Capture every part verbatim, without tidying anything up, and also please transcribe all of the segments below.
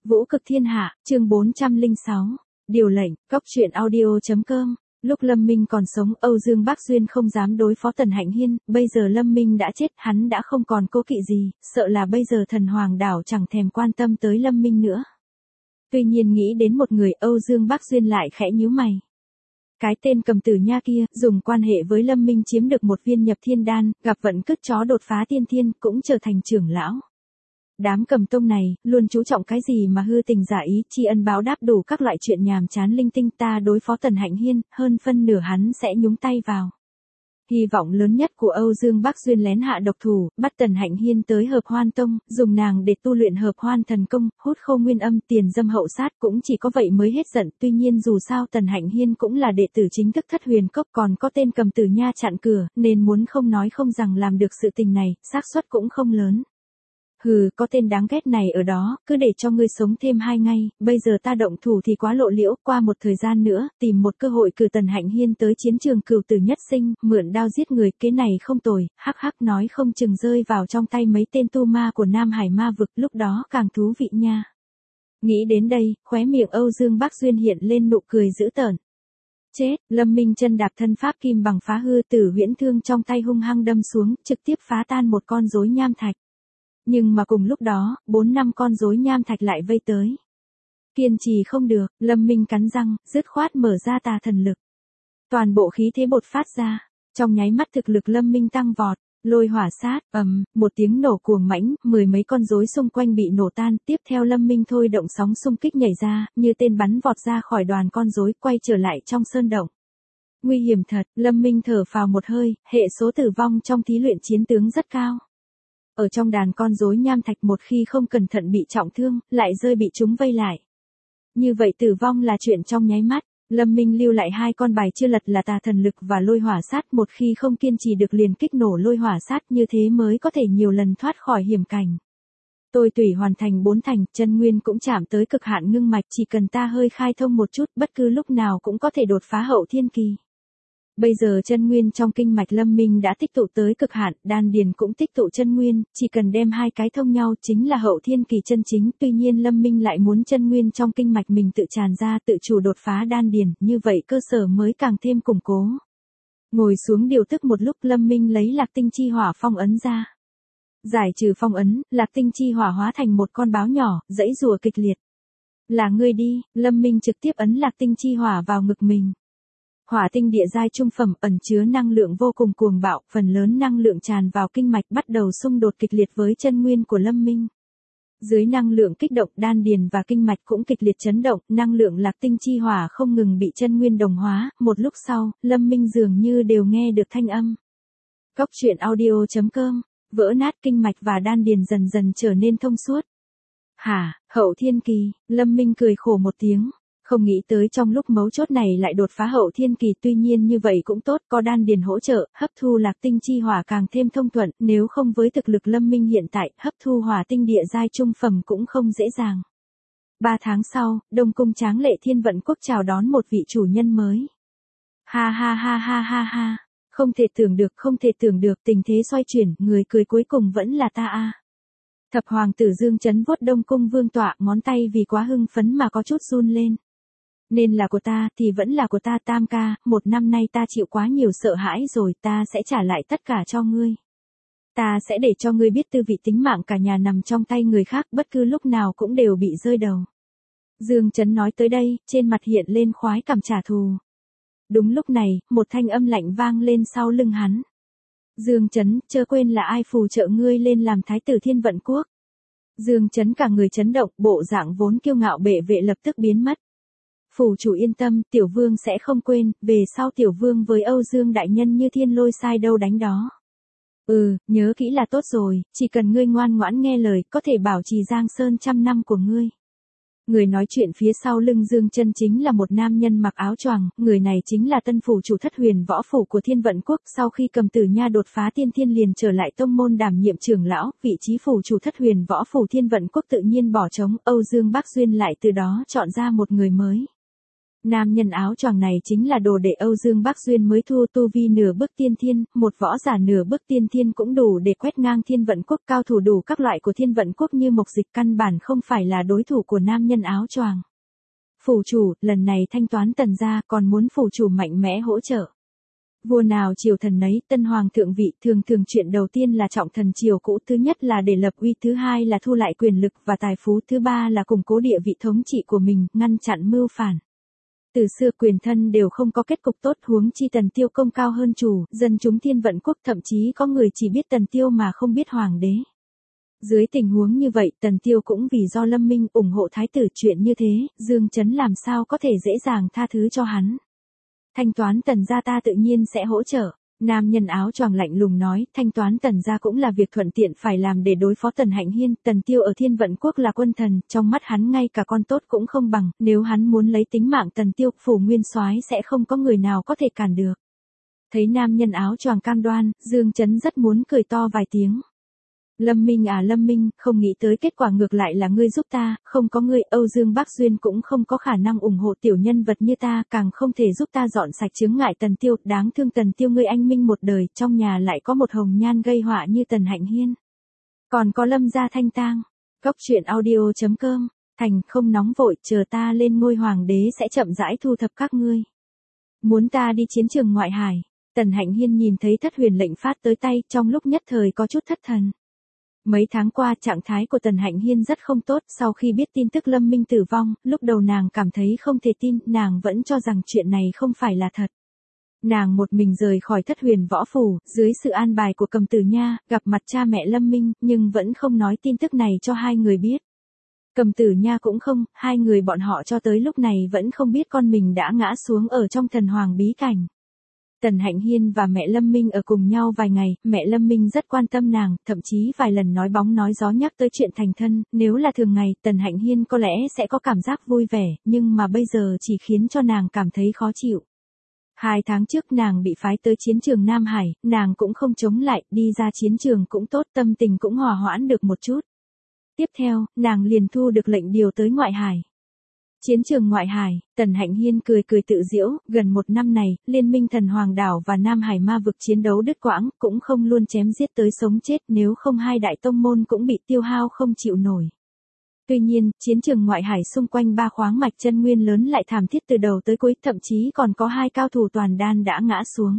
Vũ cực thiên hạ, chương bốn trăm lẻ sáu. Điều lệnh, góc truyện audio.com. Lúc Lâm Minh còn sống, Âu Dương Bác Duyên không dám đối phó Tần Hạnh Hiên, bây giờ Lâm Minh đã chết, hắn đã không còn cố kỵ gì, sợ là bây giờ thần hoàng đảo chẳng thèm quan tâm tới Lâm Minh nữa. Tuy nhiên nghĩ đến một người, Âu Dương Bác Duyên lại khẽ nhíu mày. Cái tên Cầm Tử Nha kia, dùng quan hệ với Lâm Minh chiếm được một viên nhập thiên đan, gặp vận cứt chó đột phá tiên thiên, cũng trở thành trưởng lão. Đám Cầm Tông này, luôn chú trọng cái gì mà hư tình giả ý, tri ân báo đáp đủ các loại chuyện nhàm chán linh tinh, ta đối phó Tần Hạnh Hiên, hơn phân nửa hắn sẽ nhúng tay vào. Hy vọng lớn nhất của Âu Dương Bác Duyên lén hạ độc thủ, bắt Tần Hạnh Hiên tới Hợp Hoan Tông, dùng nàng để tu luyện Hợp Hoan thần công, hút khô nguyên âm, tiền dâm hậu sát, cũng chỉ có vậy mới hết giận. Tuy nhiên dù sao Tần Hạnh Hiên cũng là đệ tử chính thức Thất Huyền Cốc, còn có tên Cầm Tử Nha chặn cửa, nên muốn không nói không rằng làm được sự tình này, xác suất cũng không lớn. Hừ, có tên đáng ghét này ở đó, cứ để cho ngươi sống thêm hai ngày, bây giờ ta động thủ thì quá lộ liễu, qua một thời gian nữa, tìm một cơ hội cử Tần Hạnh Hiên tới chiến trường cửu tử nhất sinh, mượn đao giết người, cái này không tồi, hắc hắc nói không chừng rơi vào trong tay mấy tên tu ma của Nam Hải ma vực, lúc đó càng thú vị nha. Nghĩ đến đây, khóe miệng Âu Dương Bác Duyên hiện lên nụ cười dữ tợn. Chết, Lâm Minh chân đạp thân pháp kim bằng phá hư, Tử Huyễn Thương trong tay hung hăng đâm xuống, trực tiếp phá tan một con rối nham thạch. Nhưng mà cùng lúc đó, bốn năm con rối nham thạch lại vây tới. Kiên trì không được, Lâm Minh cắn răng, dứt khoát mở ra tà thần lực. Toàn bộ khí thế bột phát ra, trong nháy mắt thực lực Lâm Minh tăng vọt, lôi hỏa sát, ầm, một tiếng nổ cuồng mãnh, mười mấy con rối xung quanh bị nổ tan, tiếp theo Lâm Minh thôi động sóng xung kích nhảy ra, như tên bắn vọt ra khỏi đoàn con rối, quay trở lại trong sơn động. Nguy hiểm thật, Lâm Minh thở phào một hơi, hệ số tử vong trong thí luyện chiến tướng rất cao. Ở trong đàn con rối nham thạch một khi không cẩn thận bị trọng thương, lại rơi bị chúng vây lại. Như vậy tử vong là chuyện trong nháy mắt, Lâm Minh lưu lại hai con bài chưa lật là tà thần lực và lôi hỏa sát, một khi không kiên trì được liền kích nổ lôi hỏa sát, như thế mới có thể nhiều lần thoát khỏi hiểm cảnh. Tôi tùy hoàn thành bốn thành, chân nguyên cũng chạm tới cực hạn ngưng mạch, chỉ cần ta hơi khai thông một chút, bất cứ lúc nào cũng có thể đột phá hậu thiên kỳ. Bây giờ chân nguyên trong kinh mạch Lâm Minh đã tích tụ tới cực hạn, đan điền cũng tích tụ chân nguyên, chỉ cần đem hai cái thông nhau chính là hậu thiên kỳ chân chính, tuy nhiên Lâm Minh lại muốn chân nguyên trong kinh mạch mình tự tràn ra, tự chủ đột phá đan điền, như vậy cơ sở mới càng thêm củng cố. Ngồi xuống điều tức một lúc, Lâm Minh lấy Lạc Tinh Chi Hỏa phong ấn ra. Giải trừ phong ấn, Lạc Tinh Chi Hỏa hóa thành một con báo nhỏ, giãy giụa kịch liệt. Là ngươi đi, Lâm Minh trực tiếp ấn Lạc Tinh Chi Hỏa vào ngực mình. Hỏa tinh địa giai trung phẩm ẩn chứa năng lượng vô cùng cuồng bạo, phần lớn năng lượng tràn vào kinh mạch bắt đầu xung đột kịch liệt với chân nguyên của Lâm Minh. Dưới năng lượng kích động, đan điền và kinh mạch cũng kịch liệt chấn động, năng lượng Lạc Tinh Chi Hỏa không ngừng bị chân nguyên đồng hóa, một lúc sau, Lâm Minh dường như đều nghe được thanh âm. Góc truyện audio.com, vỡ nát kinh mạch và đan điền dần dần trở nên thông suốt. Hả, hậu thiên kỳ, Lâm Minh cười khổ một tiếng. Không nghĩ tới trong lúc mấu chốt này lại đột phá hậu thiên kỳ, tuy nhiên như vậy cũng tốt, có đan điền hỗ trợ, hấp thu Lạc Tinh Chi Hỏa càng thêm thông thuận, nếu không với thực lực Lâm Minh hiện tại, hấp thu hỏa tinh địa giai trung phẩm cũng không dễ dàng. Ba tháng sau, Đông Cung tráng lệ Thiên Vận Quốc chào đón một vị chủ nhân mới. Ha ha ha ha ha ha, không thể tưởng được, không thể tưởng được, tình thế xoay chuyển, người cười cuối cùng vẫn là ta a. Thập hoàng tử Dương Chấn vuốt Đông Cung vương tọa, ngón tay vì quá hưng phấn mà có chút run lên. Nên là của ta, thì vẫn là của ta Tam ca, một năm nay ta chịu quá nhiều sợ hãi rồi, ta sẽ trả lại tất cả cho ngươi. Ta sẽ để cho ngươi biết tư vị tính mạng cả nhà nằm trong tay người khác, bất cứ lúc nào cũng đều bị rơi đầu. Dương Chấn nói tới đây, trên mặt hiện lên khoái cảm trả thù. Đúng lúc này, một thanh âm lạnh vang lên sau lưng hắn. Dương Chấn, chớ quên là ai phù trợ ngươi lên làm thái tử Thiên Vận Quốc. Dương Chấn cả người chấn động, bộ dạng vốn kiêu ngạo bệ vệ lập tức biến mất. Phủ chủ yên tâm, tiểu vương sẽ không quên, về sau tiểu vương với Âu Dương đại nhân như thiên lôi sai đâu đánh đó. Ừ, nhớ kỹ là tốt rồi, chỉ cần ngươi ngoan ngoãn nghe lời, có thể bảo trì Giang Sơn trăm năm của ngươi. Người nói chuyện phía sau lưng Dương Chân chính là một nam nhân mặc áo choàng, người này chính là tân phủ chủ Thất Huyền Võ phủ của Thiên Vận Quốc, sau khi Cầm Tử Nha đột phá tiên thiên liền trở lại tông môn đảm nhiệm trưởng lão, vị trí phủ chủ Thất Huyền Võ phủ Thiên Vận Quốc tự nhiên bỏ trống, Âu Dương Bác Duyên lại từ đó chọn ra một người mới. Nam nhân áo choàng này chính là đồ đệ Âu Dương Bác Duyên mới thu tu vi nửa bước tiên thiên, một võ giả nửa bước tiên thiên cũng đủ để quét ngang thiên vận quốc, cao thủ đủ các loại của thiên vận quốc như Mộc Dịch căn bản không phải là đối thủ của nam nhân áo choàng. Phủ chủ, lần này thanh toán Tần gia còn muốn phủ chủ mạnh mẽ hỗ trợ. Vua nào triều thần nấy, tân hoàng thượng vị, thường thường chuyện đầu tiên là trọng thần triều cũ, thứ nhất là để lập uy, thứ hai là thu lại quyền lực và tài phú, thứ ba là củng cố địa vị thống trị của mình, ngăn chặn mưu phản. Từ xưa quyền thân đều không có kết cục tốt, huống chi Tần Tiêu công cao hơn chủ, dân chúng thiên vận quốc, thậm chí có người chỉ biết Tần Tiêu mà không biết hoàng đế. Dưới tình huống như vậy, Tần Tiêu cũng vì do Lâm Minh ủng hộ thái tử, chuyện như thế, Dương Chấn làm sao có thể dễ dàng tha thứ cho hắn. Thanh toán Tần gia ta tự nhiên sẽ hỗ trợ. Nam nhân áo choàng lạnh lùng nói, thanh toán Tần gia cũng là việc thuận tiện phải làm để đối phó Tần Hạnh Hiên. Tần Tiêu ở thiên vận quốc là quân thần, trong mắt hắn ngay cả con tốt cũng không bằng, nếu hắn muốn lấy tính mạng Tần Tiêu, phủ nguyên soái sẽ không có người nào có thể cản được. Thấy nam nhân áo choàng cam đoan, Dương Chấn rất muốn cười to vài tiếng. Lâm Minh à Lâm Minh, không nghĩ tới kết quả ngược lại là ngươi giúp ta, không có ngươi, Âu Dương Bác Duyên cũng không có khả năng ủng hộ tiểu nhân vật như ta, càng không thể giúp ta dọn sạch chướng ngại Tần Tiêu, đáng thương Tần Tiêu ngươi anh minh một đời, trong nhà lại có một hồng nhan gây họa như Tần Hạnh Hiên. Còn có Lâm gia thanh tang. Cốc truyện audio chấm com, thành không nóng vội, chờ ta lên ngôi hoàng đế sẽ chậm rãi thu thập các ngươi. Muốn ta đi chiến trường ngoại hải. Tần Hạnh Hiên nhìn thấy thất huyền lệnh phát tới tay, trong lúc nhất thời có chút thất thần. Mấy tháng qua trạng thái của Tần Hạnh Hiên rất không tốt, sau khi biết tin tức Lâm Minh tử vong, lúc đầu nàng cảm thấy không thể tin, nàng vẫn cho rằng chuyện này không phải là thật. Nàng một mình rời khỏi thất huyền võ phủ, dưới sự an bài của Cầm Tử Nha, gặp mặt cha mẹ Lâm Minh, nhưng vẫn không nói tin tức này cho hai người biết. Cầm Tử Nha cũng không, hai người bọn họ cho tới lúc này vẫn không biết con mình đã ngã xuống ở trong thần hoàng bí cảnh. Tần Hạnh Hiên và mẹ Lâm Minh ở cùng nhau vài ngày, mẹ Lâm Minh rất quan tâm nàng, thậm chí vài lần nói bóng nói gió nhắc tới chuyện thành thân, nếu là thường ngày, Tần Hạnh Hiên có lẽ sẽ có cảm giác vui vẻ, nhưng mà bây giờ chỉ khiến cho nàng cảm thấy khó chịu. Hai tháng trước nàng bị phái tới chiến trường Nam Hải, nàng cũng không chống lại, đi ra chiến trường cũng tốt, tâm tình cũng hòa hoãn được một chút. Tiếp theo, nàng liền thu được lệnh điều tới ngoại hải. Chiến trường ngoại hải, Tần Hạnh Hiên cười cười tự giễu, gần một năm này, Liên minh Thần Hoàng Đảo và Nam Hải ma vực chiến đấu đứt quãng, cũng không luôn chém giết tới sống chết, nếu không hai đại tông môn cũng bị tiêu hao không chịu nổi. Tuy nhiên, chiến trường ngoại hải xung quanh ba khoáng mạch chân nguyên lớn lại thảm thiết từ đầu tới cuối, thậm chí còn có hai cao thủ toàn đan đã ngã xuống.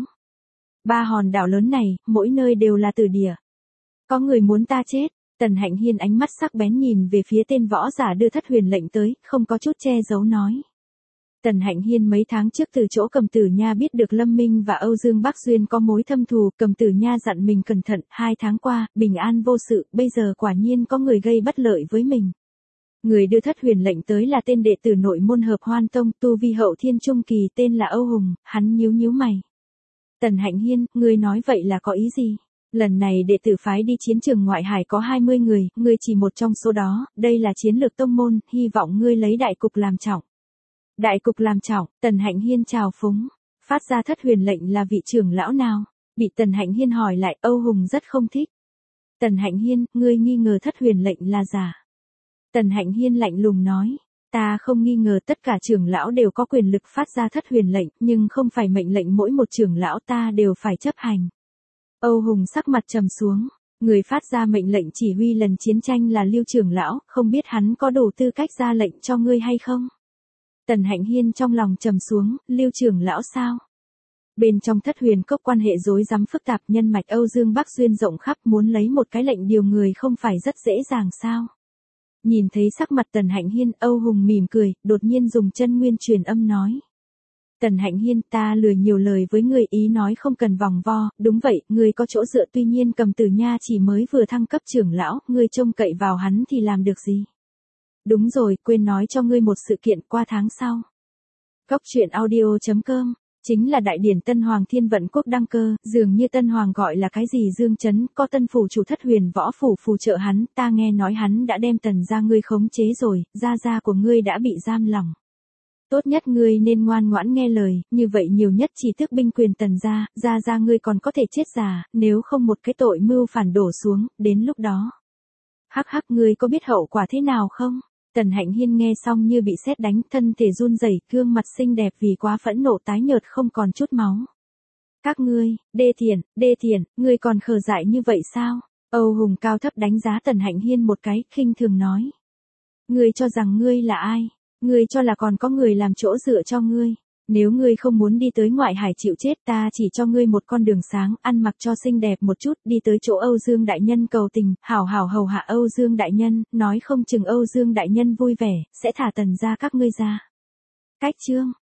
Ba hòn đảo lớn này, mỗi nơi đều là tử địa. Có người muốn ta chết. Tần Hạnh Hiên ánh mắt sắc bén nhìn về phía tên võ giả đưa thất huyền lệnh tới, không có chút che giấu nói. Tần Hạnh Hiên mấy tháng trước từ chỗ Cầm Tử Nha biết được Lâm Minh và Âu Dương Bác Duyên có mối thâm thù, Cầm Tử Nha dặn mình cẩn thận, hai tháng qua, bình an vô sự, bây giờ quả nhiên có người gây bất lợi với mình. Người đưa thất huyền lệnh tới là tên đệ tử nội môn Hợp Hoan Tông, tu vi hậu thiên trung kỳ, tên là Âu Hùng, hắn nhíu nhíu mày. Tần Hạnh Hiên, ngươi nói vậy là có ý gì? Lần này đệ tử phái đi chiến trường ngoại hải có hai mươi người, ngươi chỉ một trong số đó, đây là chiến lược tông môn, hy vọng ngươi lấy đại cục làm trọng. Đại cục làm trọng, Tần Hạnh Hiên chào phúng, phát ra thất huyền lệnh là vị trưởng lão nào? Bị Tần Hạnh Hiên hỏi lại, Âu Hùng rất không thích. Tần Hạnh Hiên, ngươi nghi ngờ thất huyền lệnh là giả. Tần Hạnh Hiên lạnh lùng nói, ta không nghi ngờ tất cả trưởng lão đều có quyền lực phát ra thất huyền lệnh, nhưng không phải mệnh lệnh mỗi một trưởng lão ta đều phải chấp hành. Âu Hùng sắc mặt trầm xuống, người phát ra mệnh lệnh chỉ huy lần chiến tranh là Lưu trưởng lão, không biết hắn có đủ tư cách ra lệnh cho ngươi hay không? Tần Hạnh Hiên trong lòng trầm xuống, Lưu trưởng lão sao? Bên trong thất huyền cốc quan hệ rối rắm phức tạp, nhân mạch Âu Dương Bắc Duyên rộng khắp, muốn lấy một cái lệnh điều người không phải rất dễ dàng sao? Nhìn thấy sắc mặt Tần Hạnh Hiên, Âu Hùng mỉm cười, đột nhiên dùng chân nguyên truyền âm nói. Tần Hạnh Hiên, ta lười nhiều lời với người, ý nói không cần vòng vo, đúng vậy, người có chỗ dựa, tuy nhiên Cầm Tử Nha chỉ mới vừa thăng cấp trưởng lão, ngươi trông cậy vào hắn thì làm được gì? Đúng rồi, quên nói cho ngươi một sự kiện, qua tháng sau. Cốc truyện audio chấm com, chính là đại điển Tân Hoàng Thiên Vận Quốc đăng cơ, dường như Tân Hoàng gọi là cái gì Dương Chấn, có tân phủ chủ thất huyền võ phủ phù trợ hắn, ta nghe nói hắn đã đem Tần gia ngươi khống chế rồi, gia gia của ngươi đã bị giam lỏng. Tốt nhất ngươi nên ngoan ngoãn nghe lời, như vậy nhiều nhất chỉ tước binh quyền Tần gia, gia gia ngươi còn có thể chết già, nếu không một cái tội mưu phản đổ xuống, đến lúc đó. Hắc hắc, ngươi có biết hậu quả thế nào không? Tần Hạnh Hiên nghe xong như bị sét đánh, thân thể run rẩy, gương mặt xinh đẹp vì quá phẫn nộ tái nhợt không còn chút máu. Các ngươi, Đê Thiển, Đê Thiển, ngươi còn khờ dại như vậy sao? Âu Hùng cao thấp đánh giá Tần Hạnh Hiên một cái, khinh thường nói. Ngươi cho rằng ngươi là ai? Ngươi cho là còn có người làm chỗ dựa cho ngươi. Nếu ngươi không muốn đi tới ngoại hải chịu chết, ta chỉ cho ngươi một con đường sáng, ăn mặc cho xinh đẹp một chút, đi tới chỗ Âu Dương đại nhân cầu tình, hảo hảo hầu hạ Âu Dương đại nhân, nói không chừng Âu Dương đại nhân vui vẻ, sẽ thả Tần gia các ngươi ra. Cách chương